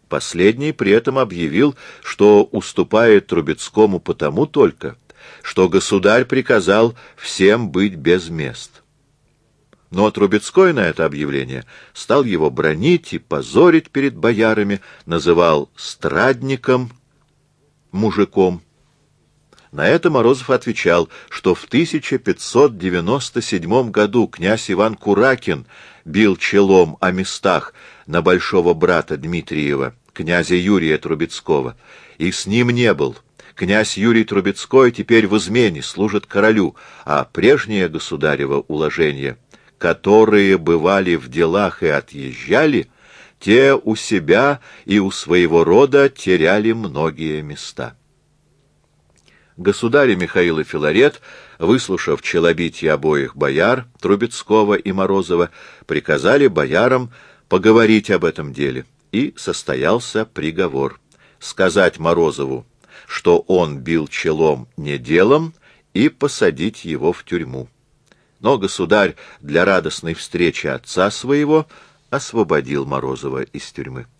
Последний при этом объявил, что уступает Трубецкому потому только, что государь приказал всем быть без мест. Но Трубецкой на это объявление стал его бранить и позорить перед боярами, называл страдником, мужиком. На это Морозов отвечал, что в 1597 году князь Иван Куракин бил челом о местах на большого брата Дмитриева, князя Юрия Трубецкого, и с ним не был. Князь Юрий Трубецкой теперь в измене, служит королю, а прежнее государево уложение, которые бывали в делах и отъезжали, те у себя и у своего рода теряли многие места. Государи Михаил и Филарет, выслушав челобитие обоих бояр, Трубецкого и Морозова, приказали боярам поговорить об этом деле, и состоялся приговор: сказать Морозову, что он бил челом не делом, и посадить его в тюрьму. Но государь для радостной встречи отца своего освободил Морозова из тюрьмы.